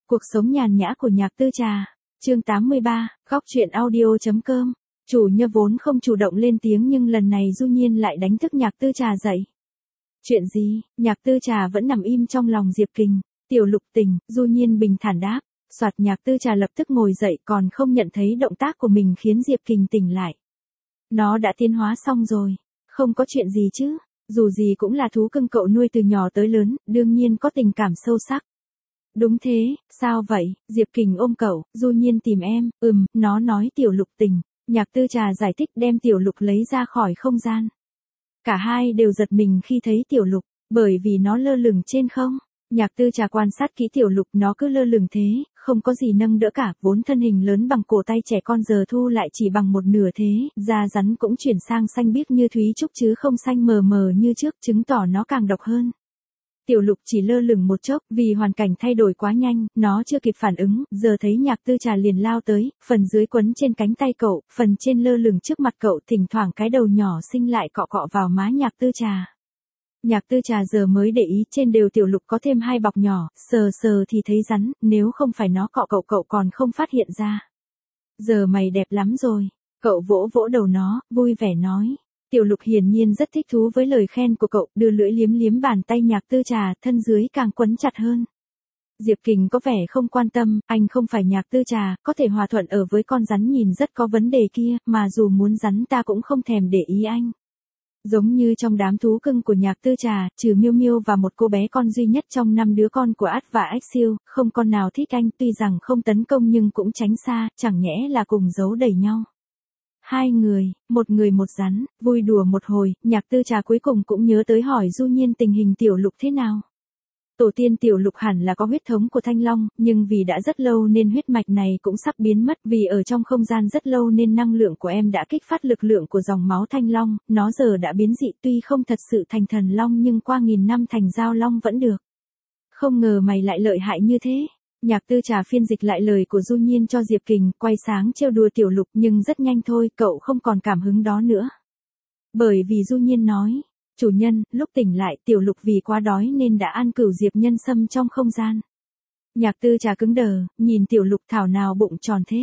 Cuộc sống nhàn nhã của Nhạc Tư Trà. Chương 83, góc truyện audio.com. Chủ nhân vốn không chủ động lên tiếng nhưng lần này Du Nhiên lại đánh thức Nhạc Tư Trà dậy. Chuyện gì? Nhạc Tư Trà vẫn nằm im trong lòng Diệp Kình. Tiểu Lục tỉnh, Du Nhiên bình thản đáp. Soạt, Nhạc Tư Trà lập tức ngồi dậy, còn không nhận thấy động tác của mình khiến Diệp Kình tỉnh lại. Nó đã tiến hóa xong rồi. Không có chuyện gì chứ. Dù gì cũng là thú cưng cậu nuôi từ nhỏ tới lớn, đương nhiên có tình cảm sâu sắc. Đúng thế, sao vậy? Diệp Kình ôm cậu, Du Nhiên tìm em. Nó nói Tiểu Lục tỉnh. Nhạc Tư Trà giải thích đem Tiểu Lục lấy ra khỏi không gian. Cả hai đều giật mình khi thấy Tiểu Lục, bởi vì nó lơ lửng trên không. Nhạc Tư Trà quan sát kỹ Tiểu Lục, nó cứ lơ lửng thế, không có gì nâng đỡ cả, vốn thân hình lớn bằng cổ tay trẻ con giờ thu lại chỉ bằng một nửa thế, da rắn cũng chuyển sang xanh biếc như thúy trúc chứ không xanh mờ mờ như trước, chứng tỏ nó càng độc hơn. Tiểu Lục chỉ lơ lửng một chốc, vì hoàn cảnh thay đổi quá nhanh, nó chưa kịp phản ứng, giờ thấy Nhạc Tư Trà liền lao tới, phần dưới quấn trên cánh tay cậu, phần trên lơ lửng trước mặt cậu, thỉnh thoảng cái đầu nhỏ xinh lại cọ cọ vào má Nhạc Tư Trà. Nhạc Tư Trà giờ mới để ý trên đều Tiểu Lục có thêm hai bọc nhỏ, sờ sờ thì thấy rắn, nếu không phải nó cọ cậu còn không phát hiện ra. Giờ mày đẹp lắm rồi, cậu vỗ vỗ đầu nó, vui vẻ nói. Tiểu Lục hiển nhiên rất thích thú với lời khen của cậu, đưa lưỡi liếm liếm bàn tay Nhạc Tư Trà, thân dưới càng quấn chặt hơn. Diệp Kình có vẻ không quan tâm, anh không phải Nhạc Tư Trà, có thể hòa thuận ở với con rắn nhìn rất có vấn đề kia, mà dù muốn rắn ta cũng không thèm để ý anh. Giống như trong đám thú cưng của Nhạc Tư Trà, trừ Miêu Miêu và một cô bé con duy nhất trong 5 đứa con của Át và Ách Siêu, không con nào thích anh, tuy rằng không tấn công nhưng cũng tránh xa, chẳng nhẽ là cùng giấu đẩy nhau. Hai người, một người một rắn, vui đùa một hồi, Nhạc Tư Trà cuối cùng cũng nhớ tới hỏi Du Nhiên tình hình Tiểu Lục thế nào. Tổ tiên Tiểu Lục hẳn là có huyết thống của Thanh Long, nhưng vì đã rất lâu nên huyết mạch này cũng sắp biến mất, vì ở trong không gian rất lâu nên năng lượng của em đã kích phát lực lượng của dòng máu Thanh Long, nó giờ đã biến dị, tuy không thật sự thành thần long nhưng qua 1000 năm thành giao long vẫn được. Không ngờ mày lại lợi hại như thế. Nhạc Tư Trà phiên dịch lại lời của Du Nhiên cho Diệp Kình, quay sáng trêu đùa Tiểu Lục, nhưng rất nhanh thôi, cậu không còn cảm hứng đó nữa. Bởi vì Du Nhiên nói, chủ nhân, lúc tỉnh lại Tiểu Lục vì quá đói nên đã ăn cửu diệp nhân sâm trong không gian. Nhạc Tư Trà cứng đờ, nhìn Tiểu Lục thảo nào bụng tròn thế.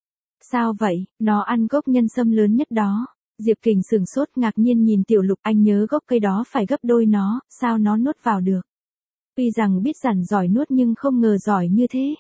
Sao vậy, nó ăn gốc nhân sâm lớn nhất đó. Diệp Kình sửng sốt ngạc nhiên nhìn Tiểu Lục, anh nhớ gốc cây đó phải gấp đôi nó, sao nó nuốt vào được. Tuy rằng biết dằn giỏi nuốt nhưng không ngờ giỏi như thế.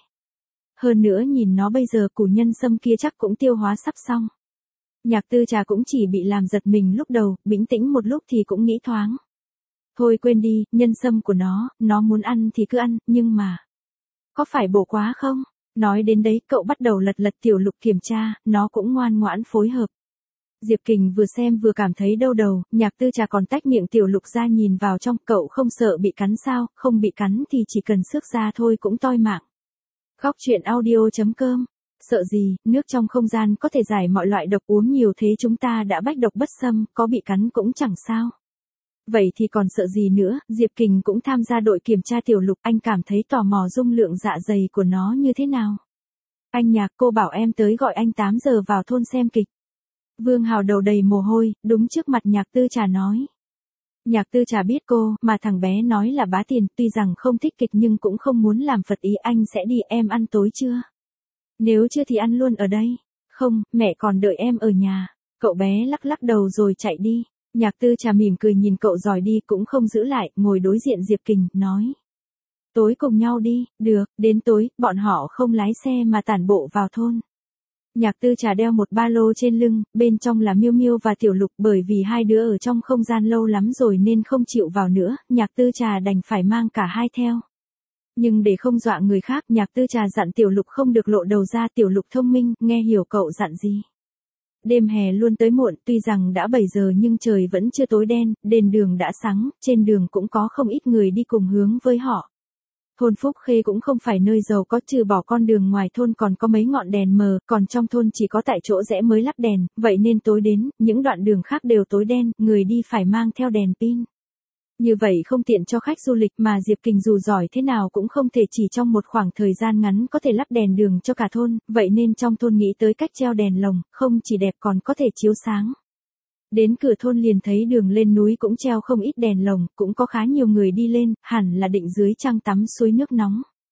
Hơn nữa nhìn nó bây giờ củ nhân sâm kia chắc cũng tiêu hóa sắp xong. Nhạc Tư Trà cũng chỉ bị làm giật mình lúc đầu, bĩnh tĩnh một lúc thì cũng nghĩ thoáng. Thôi quên đi, nhân sâm của nó muốn ăn thì cứ ăn, nhưng mà... Có phải bổ quá không? Nói đến đấy, cậu bắt đầu lật Tiểu Lục kiểm tra, nó cũng ngoan ngoãn phối hợp. Diệp Kình vừa xem vừa cảm thấy đau đầu, Nhạc Tư Trà còn tách miệng Tiểu Lục ra nhìn vào trong, cậu không sợ bị cắn sao, không bị cắn thì chỉ cần xước ra thôi cũng toi mạng. Góc truyện audio.com. Sợ gì, nước trong không gian có thể giải mọi loại độc, uống nhiều thế chúng ta đã bách độc bất xâm, có bị cắn cũng chẳng sao. Vậy thì còn sợ gì nữa, Diệp Kình cũng tham gia đội kiểm tra Tiểu Lục, anh cảm thấy tò mò dung lượng dạ dày của nó như thế nào. Anh Nhạc, cô bảo em tới gọi anh 8 giờ vào thôn xem kịch. Vương Hào đầu đầy mồ hôi, đúng trước mặt Nhạc Tư Trà nói. Nhạc Tư Trà biết cô, mà thằng bé nói là Bá Tiền, tuy rằng không thích kịch nhưng cũng không muốn làm phật ý, anh sẽ đi, em ăn tối chưa? Nếu chưa thì ăn luôn ở đây. Không, mẹ còn đợi em ở nhà. Cậu bé lắc lắc đầu rồi chạy đi. Nhạc Tư Trà mỉm cười nhìn cậu rồi đi, cũng không giữ lại, ngồi đối diện Diệp Kình, nói. Tối cùng nhau đi, được, đến tối, bọn họ không lái xe mà tản bộ vào thôn. Nhạc Tư Trà đeo một ba lô trên lưng, bên trong là Miêu Miêu và Tiểu Lục, bởi vì hai đứa ở trong không gian lâu lắm rồi nên không chịu vào nữa, Nhạc Tư Trà đành phải mang cả hai theo. Nhưng để không dọa người khác, Nhạc Tư Trà dặn Tiểu Lục không được lộ đầu ra, Tiểu Lục thông minh, nghe hiểu cậu dặn gì. Đêm hè luôn tới muộn, tuy rằng đã 7 giờ nhưng trời vẫn chưa tối đen, đèn đường đã sáng, trên đường cũng có không ít người đi cùng hướng với họ. Thôn Phúc Khê cũng không phải nơi giàu có, trừ bỏ con đường ngoài thôn còn có mấy ngọn đèn mờ, còn trong thôn chỉ có tại chỗ rẽ mới lắp đèn, vậy nên tối đến, những đoạn đường khác đều tối đen, người đi phải mang theo đèn pin. Như vậy không tiện cho khách du lịch, mà Diệp Kình dù giỏi thế nào cũng không thể chỉ trong một khoảng thời gian ngắn có thể lắp đèn đường cho cả thôn, vậy nên trong thôn nghĩ tới cách treo đèn lồng, không chỉ đẹp còn có thể chiếu sáng. Đến cửa thôn liền thấy đường lên núi cũng treo không ít đèn lồng, cũng có khá nhiều người đi lên, hẳn là định dưới trăng tắm suối nước nóng.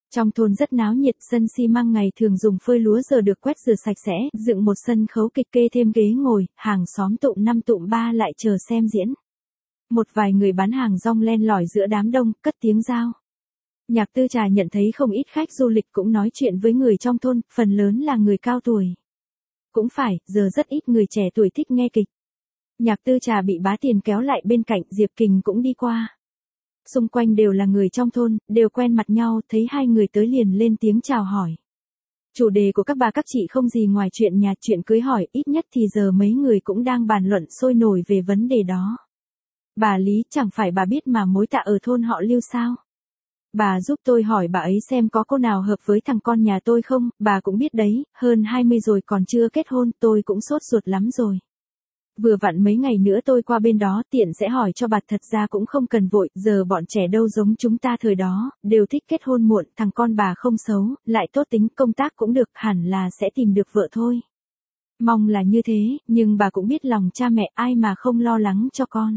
Trong thôn rất náo nhiệt, sân xi măng ngày thường dùng phơi lúa giờ được quét rửa sạch sẽ, dựng một sân khấu kịch kê thêm ghế ngồi, hàng xóm tụm năm tụm ba lại chờ xem diễn. Một vài người bán hàng rong len lỏi giữa đám đông, cất tiếng rao. Nhạc Tư Trà nhận thấy không ít khách du lịch cũng nói chuyện với người trong thôn, phần lớn là người cao tuổi. Cũng phải, giờ rất ít người trẻ tuổi thích nghe kịch. Nhạc Tư Trà bị Bá Tiền kéo lại bên cạnh, Diệp Kình cũng đi qua. Xung quanh đều là người trong thôn, đều quen mặt nhau, thấy hai người tới liền lên tiếng chào hỏi. Chủ đề của các bà các chị không gì ngoài chuyện nhà, chuyện cưới hỏi, ít nhất thì giờ mấy người cũng đang bàn luận sôi nổi về vấn đề đó. Bà Lý, chẳng phải bà biết mà mối tạ ở thôn họ Lưu sao? Bà giúp tôi hỏi bà ấy xem có cô nào hợp với thằng con nhà tôi không, bà cũng biết đấy, hơn 20 rồi còn chưa kết hôn, tôi cũng sốt ruột lắm rồi. Vừa vặn mấy ngày nữa tôi qua bên đó, tiện sẽ hỏi cho bà, thật ra cũng không cần vội, giờ bọn trẻ đâu giống chúng ta thời đó, đều thích kết hôn muộn, thằng con bà không xấu, lại tốt tính, công tác cũng được, hẳn là sẽ tìm được vợ thôi. Mong là như thế, nhưng bà cũng biết lòng cha mẹ, ai mà không lo lắng cho con.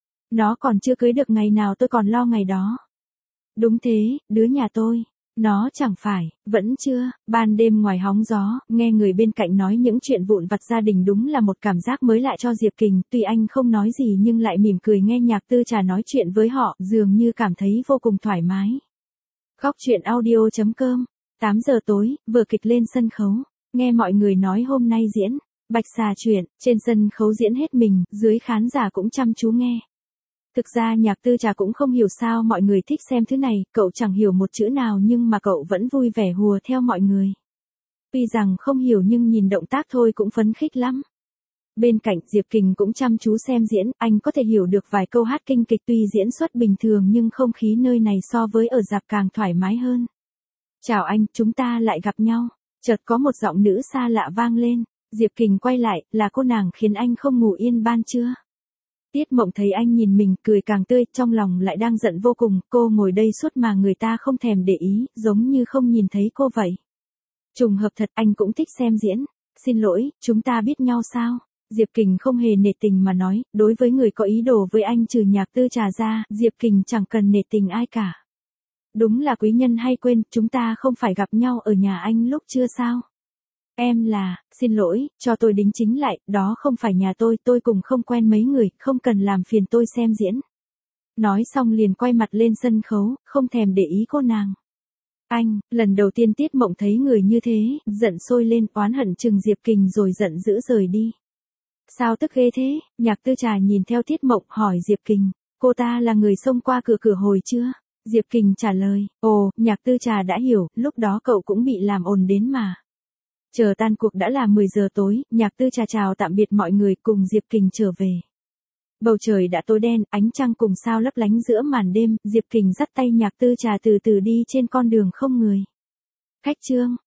Nó còn chưa cưới được ngày nào tôi còn lo ngày đó. Đúng thế, đứa nhà tôi. Nó chẳng phải, vẫn chưa, ban đêm ngoài hóng gió, nghe người bên cạnh nói những chuyện vụn vặt gia đình đúng là một cảm giác mới lạ cho Diệp Kình, tuy anh không nói gì nhưng lại mỉm cười nghe Nhạc Tư Trà nói chuyện với họ, dường như cảm thấy vô cùng thoải mái. Góc chuyện audio.com, 8 giờ tối, vở kịch lên sân khấu, nghe mọi người nói hôm nay diễn, Bạch Xà chuyện, trên sân khấu diễn hết mình, dưới khán giả cũng chăm chú nghe. Thực ra Nhạc Tư Trà cũng không hiểu sao mọi người thích xem thứ này, cậu chẳng hiểu một chữ nào nhưng mà cậu vẫn vui vẻ hùa theo mọi người. Tuy rằng không hiểu nhưng nhìn động tác thôi cũng phấn khích lắm. Bên cạnh Diệp Kình cũng chăm chú xem diễn, anh có thể hiểu được vài câu hát kinh kịch tuy diễn xuất bình thường nhưng không khí nơi này so với ở rạp càng thoải mái hơn. Chào anh, chúng ta lại gặp nhau. Chợt có một giọng nữ xa lạ vang lên, Diệp Kình quay lại, là cô nàng khiến anh không ngủ yên ban trưa. Tiết Mộng thấy anh nhìn mình, cười càng tươi, trong lòng lại đang giận vô cùng, cô ngồi đây suốt mà người ta không thèm để ý, giống như không nhìn thấy cô vậy. Trùng hợp thật, anh cũng thích xem diễn. Xin lỗi, chúng ta biết nhau sao? Diệp Kình không hề nể tình mà nói, đối với người có ý đồ với anh trừ Nhạc Tư Trà ra, Diệp Kình chẳng cần nể tình ai cả. Đúng là quý nhân hay quên, chúng ta không phải gặp nhau ở nhà anh lúc trưa sao? Em là, xin lỗi, cho tôi đính chính lại, đó không phải nhà tôi cùng không quen mấy người, không cần làm phiền tôi xem diễn. Nói xong liền quay mặt lên sân khấu, không thèm để ý cô nàng. Anh, lần đầu tiên Tiết Mộng thấy người như thế, giận sôi lên, oán hận chừng Diệp Kình rồi giận dữ rời đi. Sao tức ghê thế? Nhạc Tư Trà nhìn theo Tiết Mộng hỏi Diệp Kình, cô ta là người xông qua cửa hồi chưa? Diệp Kình trả lời, ồ, Nhạc Tư Trà đã hiểu, lúc đó cậu cũng bị làm ồn đến mà. Chờ tan cuộc đã là 10 giờ tối, Nhạc Tư Trà chào tạm biệt mọi người cùng Diệp Kình trở về. Bầu trời đã tối đen, ánh trăng cùng sao lấp lánh giữa màn đêm, Diệp Kình dắt tay Nhạc Tư Trà từ từ đi trên con đường không người. Khách trương.